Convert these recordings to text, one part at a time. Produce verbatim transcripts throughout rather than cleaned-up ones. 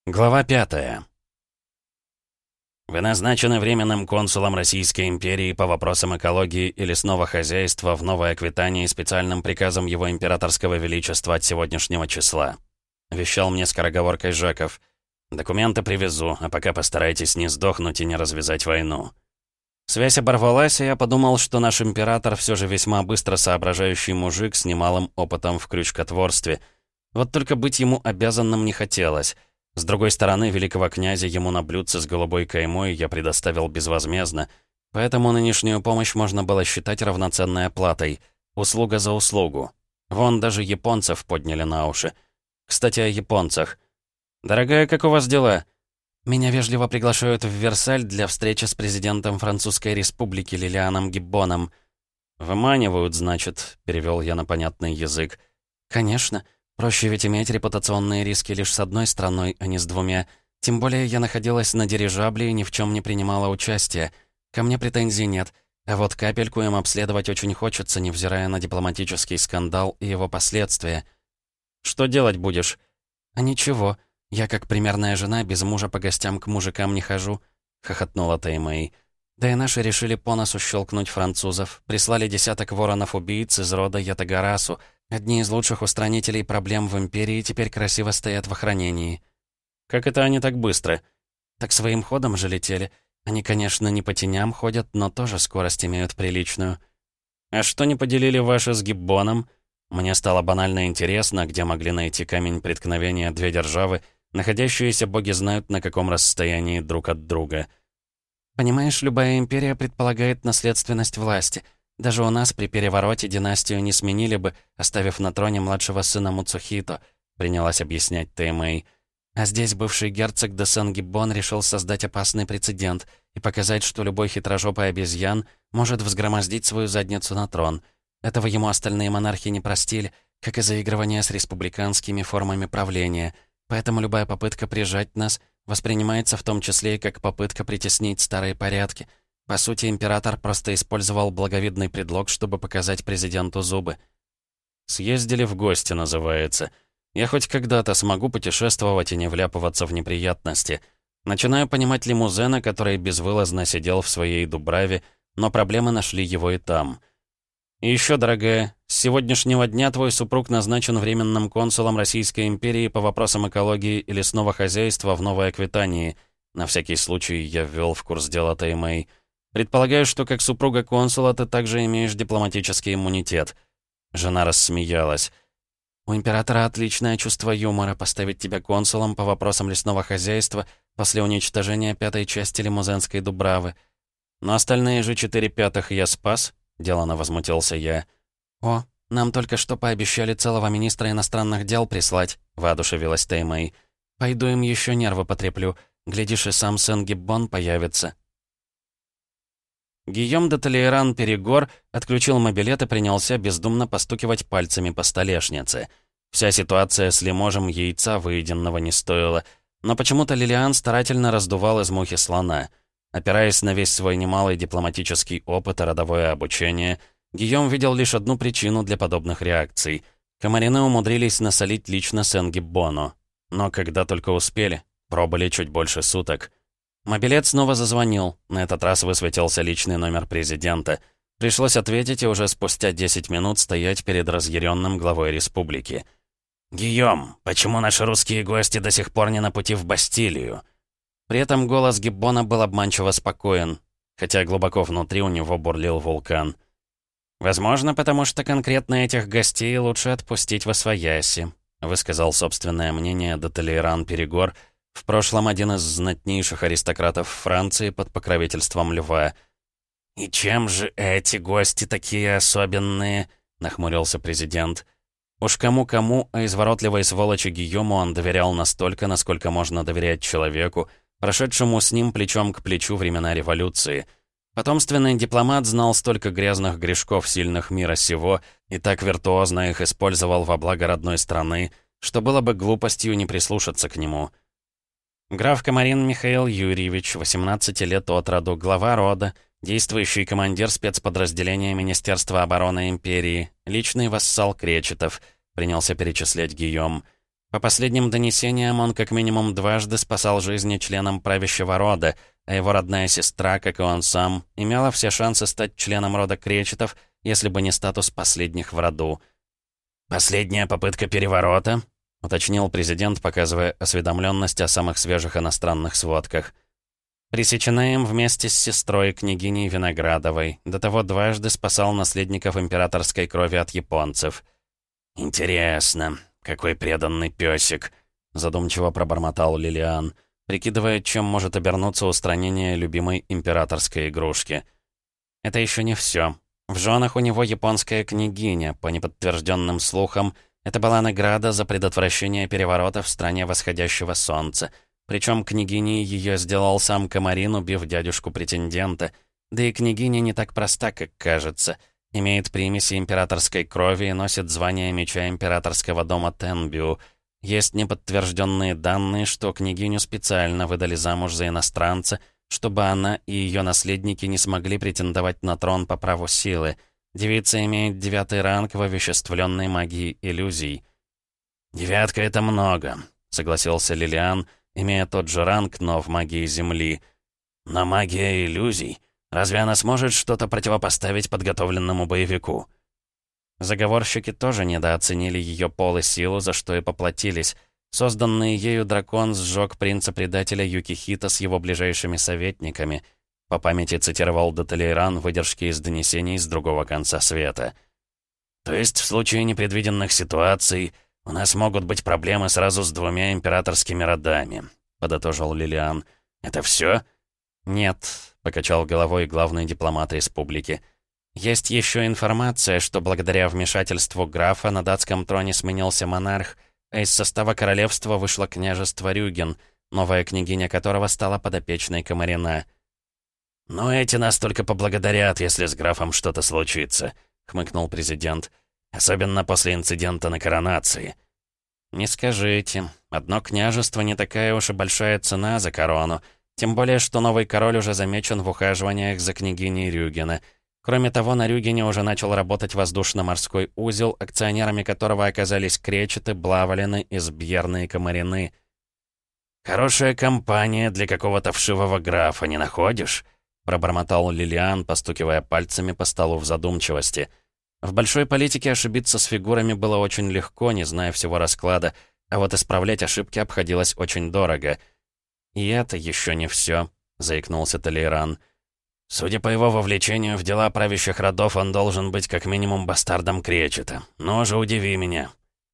Глава пятая. Вы назначены временным консулом Российской империи по вопросам экологии и лесного хозяйства в Новой Аквитании специальным приказом Его Императорского Величества от сегодняшнего числа. Вещал мне скороговоркой Жаков. Документы привезу, а пока постарайтесь не сдохнуть и не развязать войну. Связь оборвалась, и я подумал, что наш император все же весьма быстро соображающий мужик с немалым опытом в крючкотворстве. Вот только быть ему обязанным не хотелось. С другой стороны, великого князя ему на блюдце с голубой каймой я предоставил безвозмездно, поэтому нынешнюю помощь можно было считать равноценной оплатой. Услуга за услугу. Вон даже японцев подняли на уши. Кстати, о японцах. «Дорогая, как у вас дела?» «Меня вежливо приглашают в Версаль для встречи с президентом Французской Республики Лилианом Гиббоном». «Выманивают, значит», — перевел я на понятный язык. «Конечно. Проще ведь иметь репутационные риски лишь с одной страной, а не с двумя. Тем более я находилась на дирижабле и ни в чем не принимала участия. Ко мне претензий нет. А вот капельку им обследовать очень хочется, невзирая на дипломатический скандал и его последствия». «Что делать будешь?» «А ничего. Я, как примерная жена, без мужа по гостям к мужикам не хожу», — хохотнула Таймэй. «Да и наши решили по носу щелкнуть французов. Прислали десяток воронов-убийц из рода Ятагарасу. Одни из лучших устранителей проблем в Империи теперь красиво стоят в охранении». «Как это они так быстро?» «Так своим ходом же летели. Они, конечно, не по теням ходят, но тоже скорость имеют приличную». «А что не поделили ваши с Гиббоном?» Мне стало банально интересно, где могли найти камень преткновения две державы, находящиеся боги знают на каком расстоянии друг от друга. «Понимаешь, любая империя предполагает наследственность власти. Даже у нас при перевороте династию не сменили бы, оставив на троне младшего сына Муцухито», — принялась объяснять Таймэй. «А здесь бывший герцог де Сен-Гиббон решил создать опасный прецедент и показать, что любой хитрожопый обезьян может взгромоздить свою задницу на трон. Этого ему остальные монархи не простили, как и заигрывание с республиканскими формами правления. Поэтому любая попытка прижать нас воспринимается в том числе и как попытка притеснить старые порядки. По сути, император просто использовал благовидный предлог, чтобы показать президенту зубы». «Съездили в гости» называется. Я хоть когда-то смогу путешествовать и не вляпываться в неприятности. Начинаю понимать лимузена, который безвылазно сидел в своей Дубраве, но проблемы нашли его и там. «И еще, дорогая, с сегодняшнего дня твой супруг назначен временным консулом Российской империи по вопросам экологии и лесного хозяйства в Новой Аквитании». На всякий случай я ввел в курс дела Таймэй. «Предполагаю, что как супруга консула ты также имеешь дипломатический иммунитет». Жена рассмеялась. «У императора отличное чувство юмора поставить тебя консулом по вопросам лесного хозяйства после уничтожения пятой части лимузенской Дубравы. Но остальные же четыре пятых я спас», — делано возмутился я. «О, нам только что пообещали целого министра иностранных дел прислать», — воодушевилась Таймэй. «Пойду им еще нервы потреплю. Глядишь, и сам Сен-Гиббон появится». Гийом де Толейран-Перегор отключил мобилет и принялся бездумно постукивать пальцами по столешнице. Вся ситуация с лиможем яйца выеденного не стоила, но почему-то Лилиан старательно раздувал из мухи слона. Опираясь на весь свой немалый дипломатический опыт и родовое обучение, Гийом видел лишь одну причину для подобных реакций. Комарины умудрились насолить лично Сен-Гиббону. Но когда только успели, пробыли чуть больше суток. Мобилет снова зазвонил. На этот раз высветился личный номер президента. Пришлось ответить и уже спустя десять минут стоять перед разъяренным главой республики. «Гийом, почему наши русские гости до сих пор не на пути в Бастилию?» При этом голос Гиббона был обманчиво спокоен, хотя глубоко внутри у него бурлил вулкан. «Возможно, потому что конкретно этих гостей лучше отпустить восвояси», высказал собственное мнение де Толейран-Перегор, в прошлом один из знатнейших аристократов Франции под покровительством Льва. «И чем же эти гости такие особенные?» — нахмурился президент. Уж кому-кому, а изворотливой сволочи Гийому он доверял настолько, насколько можно доверять человеку, прошедшему с ним плечом к плечу времена революции. Потомственный дипломат знал столько грязных грешков сильных мира сего и так виртуозно их использовал во благо родной страны, что было бы глупостью не прислушаться к нему. Граф Комарин Михаил Юрьевич, восемнадцати лет от роду, глава рода, действующий командир спецподразделения Министерства обороны Империи, личный вассал Кречетов, принялся перечислять Гийом. По последним донесениям, он как минимум дважды спасал жизни членам правящего рода, а его родная сестра, как и он сам, имела все шансы стать членом рода Кречетов, если бы не статус последних в роду. «Последняя попытка переворота?» — уточнил президент, показывая осведомленность о самых свежих иностранных сводках. Пресечена им вместе с сестрой, княгиней Виноградовой. До того дважды спасал наследников императорской крови от японцев. «Интересно, какой преданный песик!» — задумчиво пробормотал Лилиан, прикидывая, чем может обернуться устранение любимой императорской игрушки. «Это еще не все. В женах у него японская княгиня, по неподтвержденным слухам, это была награда за предотвращение переворота в стране восходящего солнца. Причем княгиней ее сделал сам Камарин, убив дядюшку претендента. Да и княгиня не так проста, как кажется. Имеет примеси императорской крови и носит звание меча императорского дома Тенбю. Есть неподтвержденные данные, что княгиню специально выдали замуж за иностранца, чтобы она и ее наследники не смогли претендовать на трон по праву силы. Девица имеет девятый ранг в овеществленной магии иллюзий. «Девятка — это много», — согласился Лилиан, имея тот же ранг, но в магии Земли. «Но магия иллюзий? Разве она сможет что-то противопоставить подготовленному боевику?» Заговорщики тоже недооценили ее пол и силу, за что и поплатились. Созданный ею дракон сжег принца-предателя Юкихита с его ближайшими советниками. По памяти цитировал Деталейран выдержки из донесений с другого конца света. «То есть в случае непредвиденных ситуаций у нас могут быть проблемы сразу с двумя императорскими родами», — подытожил Лилиан. «Это все?» «Нет», — покачал головой главный дипломат республики. «Есть еще информация, что благодаря вмешательству графа на датском троне сменился монарх, а из состава королевства вышло княжество Рюген, новая княгиня которого стала подопечной Камарина». «Ну, эти нас только поблагодарят, если с графом что-то случится», — хмыкнул президент. «Особенно после инцидента на коронации». «Не скажите. Одно княжество не такая уж и большая цена за корону. Тем более, что новый король уже замечен в ухаживаниях за княгиней Рюгена. Кроме того, на Рюгене уже начал работать воздушно-морской узел, акционерами которого оказались Кречеты, Блавалины, Избьерны и Камарины». «Хорошая компания для какого-то вшивого графа, не находишь?» — пробормотал Лилиан, постукивая пальцами по столу в задумчивости. В большой политике ошибиться с фигурами было очень легко, не зная всего расклада, а вот исправлять ошибки обходилось очень дорого. «И это еще не все», — заикнулся Талейран. «Судя по его вовлечению в дела правящих родов, он должен быть как минимум бастардом Кречета. Но же удиви меня».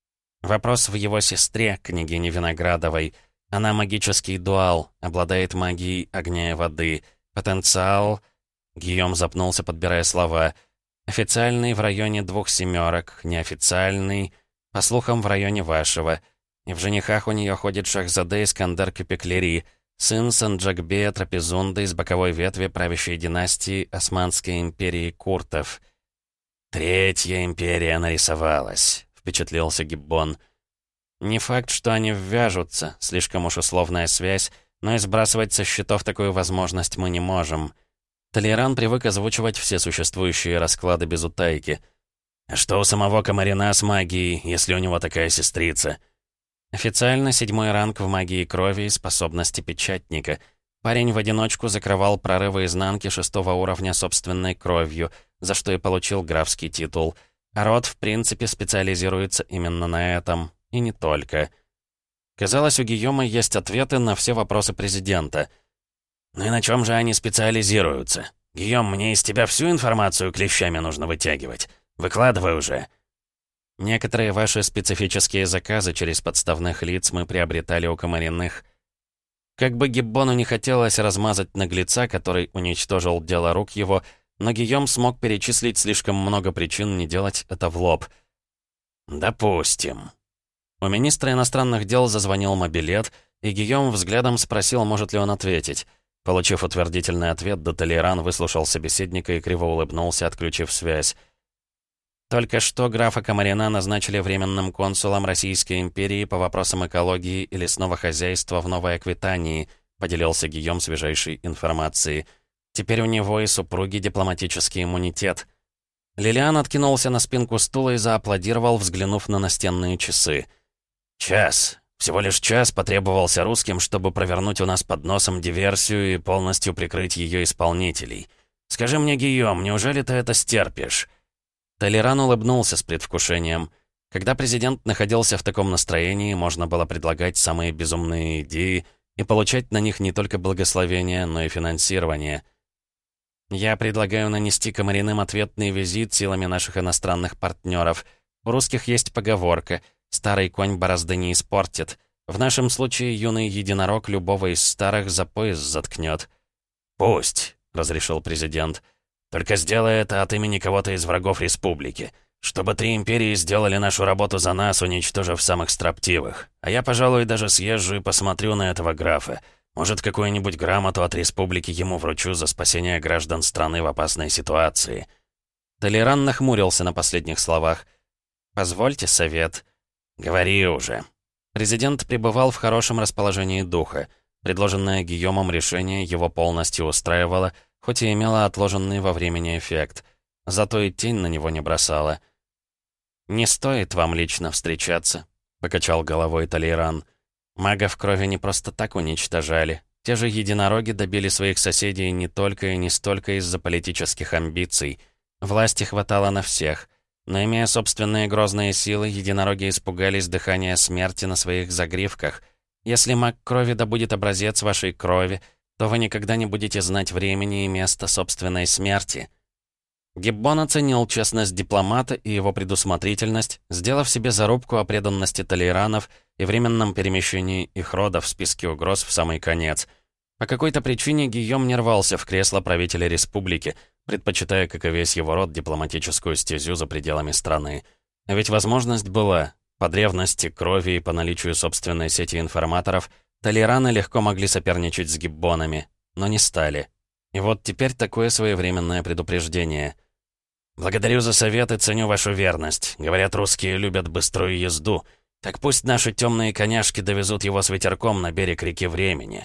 Вопрос в его сестре, княгине Виноградовой. Она магический дуал, обладает магией огня и воды. Потенциал... Гийом запнулся, подбирая слова. Официальный в районе двух семерок, неофициальный, по слухам, в районе вашего. И в женихах у нее ходит Шахзаде Искандер Кепеклери, сын Санджакбея Трапезунды из боковой ветви правящей династии Османской империи Куртов. «Третья империя нарисовалась», — впечатлился Гиббон. «Не факт, что они ввяжутся, слишком уж условная связь, но и сбрасывать со счетов такую возможность мы не можем». Талейран привык озвучивать все существующие расклады без утайки. «А что у самого Камарина с магией, если у него такая сестрица?» Официально седьмой ранг в магии крови и способности печатника. Парень в одиночку закрывал прорывы изнанки шестого уровня собственной кровью, за что и получил графский титул. А род, в принципе, специализируется именно на этом. И не только. Казалось, у Гийома есть ответы на все вопросы президента. «Ну и на чем же они специализируются? Гийом, мне из тебя всю информацию клещами нужно вытягивать. Выкладывай уже». «Некоторые ваши специфические заказы через подставных лиц мы приобретали у Камариных». Как бы Гиббону не хотелось размазать наглеца, который уничтожил дело рук его, но Гийом смог перечислить слишком много причин не делать это в лоб. «Допустим». У министра иностранных дел зазвонил мобилет, и Гийом взглядом спросил, может ли он ответить. Получив утвердительный ответ, Деталейран выслушал собеседника и криво улыбнулся, отключив связь. «Только что графа Камарина назначили временным консулом Российской империи по вопросам экологии и лесного хозяйства в Новой Аквитании», поделился Гийом свежайшей информацией. «Теперь у него и супруги дипломатический иммунитет». Лилиан откинулся на спинку стула и зааплодировал, взглянув на настенные часы. Час. Всего лишь час потребовался русским, чтобы провернуть у нас под носом диверсию и полностью прикрыть ее исполнителей. Скажи мне, Гийом, неужели ты это стерпишь?» Толеран улыбнулся с предвкушением. Когда президент находился в таком настроении, можно было предлагать самые безумные идеи и получать на них не только благословение, но и финансирование. «Я предлагаю нанести Комариным ответный визит силами наших иностранных партнеров. У русских есть поговорка «старый конь борозды не испортит». В нашем случае юный единорог любого из старых за пояс заткнет. «Пусть», — разрешил президент. «Только сделай это от имени кого-то из врагов республики. Чтобы три империи сделали нашу работу за нас, уничтожив самых строптивых. А я, пожалуй, даже съезжу и посмотрю на этого графа. Может, какую-нибудь грамоту от республики ему вручу за спасение граждан страны в опасной ситуации». Толеран нахмурился на последних словах. «Позвольте совет». «Говори уже». Президент пребывал в хорошем расположении духа. Предложенное Гийомом решение его полностью устраивало, хоть и имело отложенный во времени эффект. Зато и тень на него не бросала. «Не стоит вам лично встречаться», — покачал головой Толеран. «Магов крови не просто так уничтожали. Те же единороги добили своих соседей не только и не столько из-за политических амбиций. Власти хватало на всех. Но имея собственные грозные силы, единороги испугались дыхания смерти на своих загривках. Если маг крови добудет образец вашей крови, то вы никогда не будете знать времени и места собственной смерти». Гиббон оценил честность дипломата и его предусмотрительность, сделав себе зарубку о преданности толеранов и временном перемещении их рода в списке угроз в самый конец. По какой-то причине Гийом не рвался в кресло правителя республики, предпочитая, как и весь его род, дипломатическую стезю за пределами страны. А ведь возможность была. По древности, крови и по наличию собственной сети информаторов, толераны легко могли соперничать с гиббонами, но не стали. И вот теперь такое своевременное предупреждение. «Благодарю за совет и ценю вашу верность. Говорят, русские любят быструю езду. Так пусть наши темные коняшки довезут его с ветерком на берег реки Времени».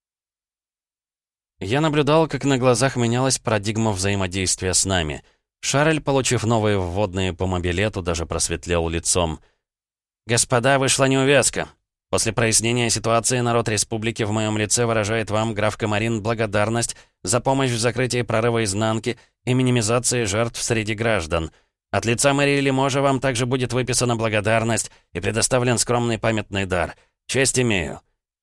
Я наблюдал, как на глазах менялась парадигма взаимодействия с нами. Шарль, получив новые вводные по мобилету, даже просветлел лицом. «Господа, вышла неувязка. После прояснения ситуации народ республики в моем лице выражает вам, граф Комарин, благодарность за помощь в закрытии прорыва изнанки и минимизации жертв среди граждан. От лица мэрии Лиможа вам также будет выписана благодарность и предоставлен скромный памятный дар. Честь имею».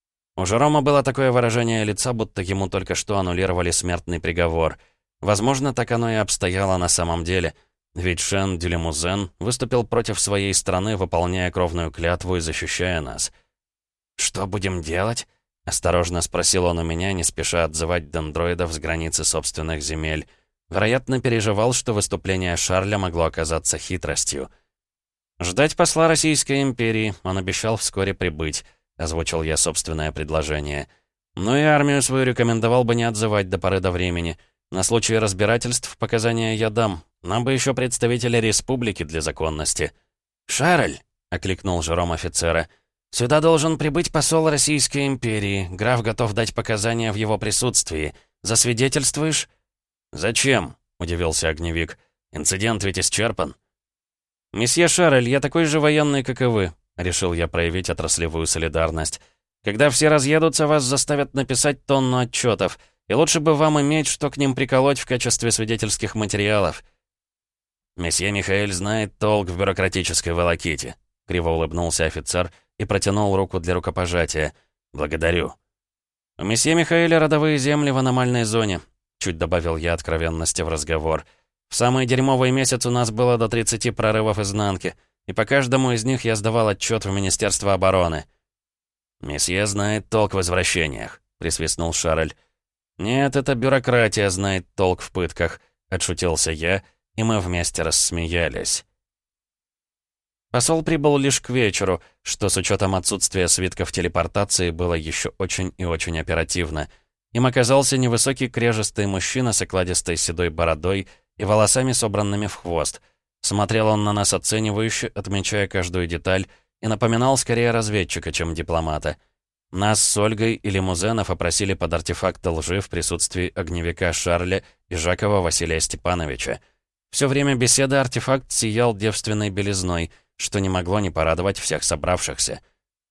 У Жерома было такое выражение лица, будто ему только что аннулировали смертный приговор. Возможно, так оно и обстояло на самом деле. Ведь Шен Дюлемузен выступил против своей страны, выполняя кровную клятву и защищая нас. «Что будем делать?» — осторожно спросил он у меня, не спеша отзывать дендроидов с границы собственных земель. Вероятно, переживал, что выступление Шарля могло оказаться хитростью. «Ждать посла Российской империи, он обещал вскоре прибыть», — озвучил я собственное предложение. «Ну и армию свою рекомендовал бы не отзывать до поры до времени. На случай разбирательств показания я дам. Нам бы еще представителя республики для законности». «Шарль!» — окликнул Жером офицера. «Сюда должен прибыть посол Российской империи. Граф готов дать показания в его присутствии. Засвидетельствуешь?» «Зачем?» — удивился огневик. «Инцидент ведь исчерпан». «Месье Шарль, я такой же военный, как и вы», — решил я проявить отраслевую солидарность. «Когда все разъедутся, вас заставят написать тонну отчетов, и лучше бы вам иметь, что к ним приколоть в качестве свидетельских материалов». «Месье Михаэль знает толк в бюрократической волоките», — криво улыбнулся офицер и протянул руку для рукопожатия. «Благодарю». «У месье Михаэля родовые земли в аномальной зоне», — чуть добавил я откровенности в разговор. «В самый дерьмовый месяц у нас было до тридцати прорывов изнанки, и по каждому из них я сдавал отчет в Министерство обороны». «Месье знает толк в возвращениях», — присвистнул Шарль. «Нет, это бюрократия знает толк в пытках», — отшутился я, и мы вместе рассмеялись. Посол прибыл лишь к вечеру, что с учетом отсутствия свитков телепортации было еще очень и очень оперативно. Им оказался невысокий крежистый мужчина с окладистой седой бородой и волосами, собранными в хвост. Смотрел он на нас оценивающе, отмечая каждую деталь, и напоминал скорее разведчика, чем дипломата. Нас с Ольгой и Лимузенов опросили под артефакт лжи в присутствии огневика Шарля и Жакова Василия Степановича. Все время беседы артефакт сиял девственной белизной, что не могло не порадовать всех собравшихся.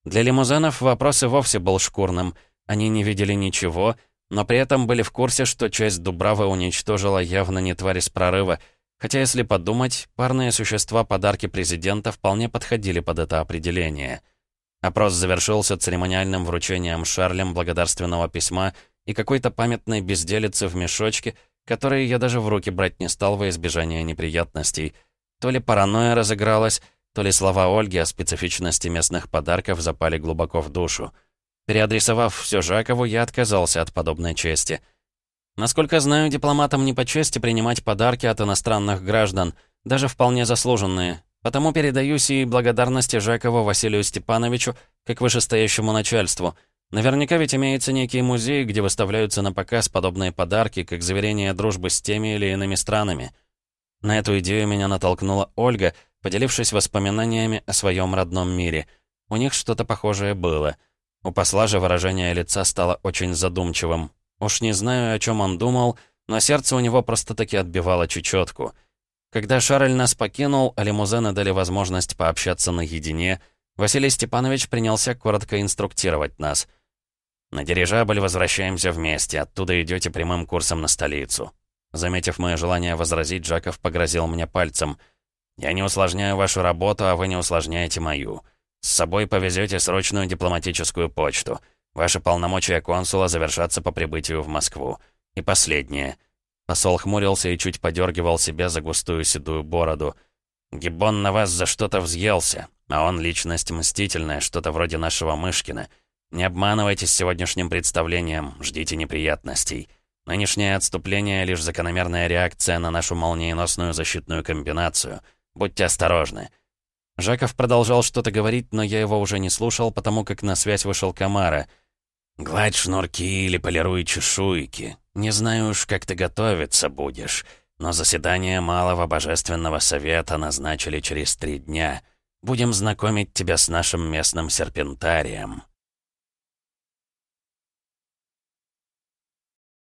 Для лимузенов вопрос и вовсе был шкурным. Они не видели ничего, но при этом были в курсе, что часть Дубравы уничтожила явно не тварь из прорыва, хотя, если подумать, парные существа подарки президента вполне подходили под это определение. Опрос завершился церемониальным вручением Шарлем благодарственного письма и какой-то памятной безделицы в мешочке, которые я даже в руки брать не стал во избежание неприятностей. То ли паранойя разыгралась, то ли слова Ольги о специфичности местных подарков запали глубоко в душу. Переадресовав все Жакову, я отказался от подобной чести. Насколько знаю, дипломатам не по чести принимать подарки от иностранных граждан, даже вполне заслуженные. Потому передаю сии благодарности Жакову Василию Степановичу как вышестоящему начальству. Наверняка ведь имеется некий музей, где выставляются на показ подобные подарки, как заверение дружбы с теми или иными странами. На эту идею меня натолкнула Ольга, поделившись воспоминаниями о своем родном мире. У них что-то похожее было. У посла же выражение лица стало очень задумчивым. Уж не знаю, о чем он думал, но сердце у него просто-таки отбивало чечетку. Когда Шарль нас покинул, а лимузены дали возможность пообщаться наедине, Василий Степанович принялся коротко инструктировать нас. «На дирижабль возвращаемся вместе, оттуда идете прямым курсом на столицу». Заметив мое желание возразить, Жаков погрозил мне пальцем. «Я не усложняю вашу работу, а вы не усложняете мою. С собой повезете срочную дипломатическую почту. Ваши полномочия консула завершатся по прибытию в Москву. И последнее». Посол хмурился и чуть подергивал себя за густую седую бороду. «Гиббон на вас за что-то взъелся, а он личность мстительная, что-то вроде нашего Мышкина. Не обманывайтесь сегодняшним представлением, ждите неприятностей. Нынешнее отступление — лишь закономерная реакция на нашу молниеносную защитную комбинацию. Будьте осторожны». Жаков продолжал что-то говорить, но я его уже не слушал, потому как на связь вышел Камара. «Гладь шнурки или полируй чешуйки. Не знаю уж, как ты готовиться будешь, но заседание Малого Божественного Совета назначили через три дня. Будем знакомить тебя с нашим местным серпентарием».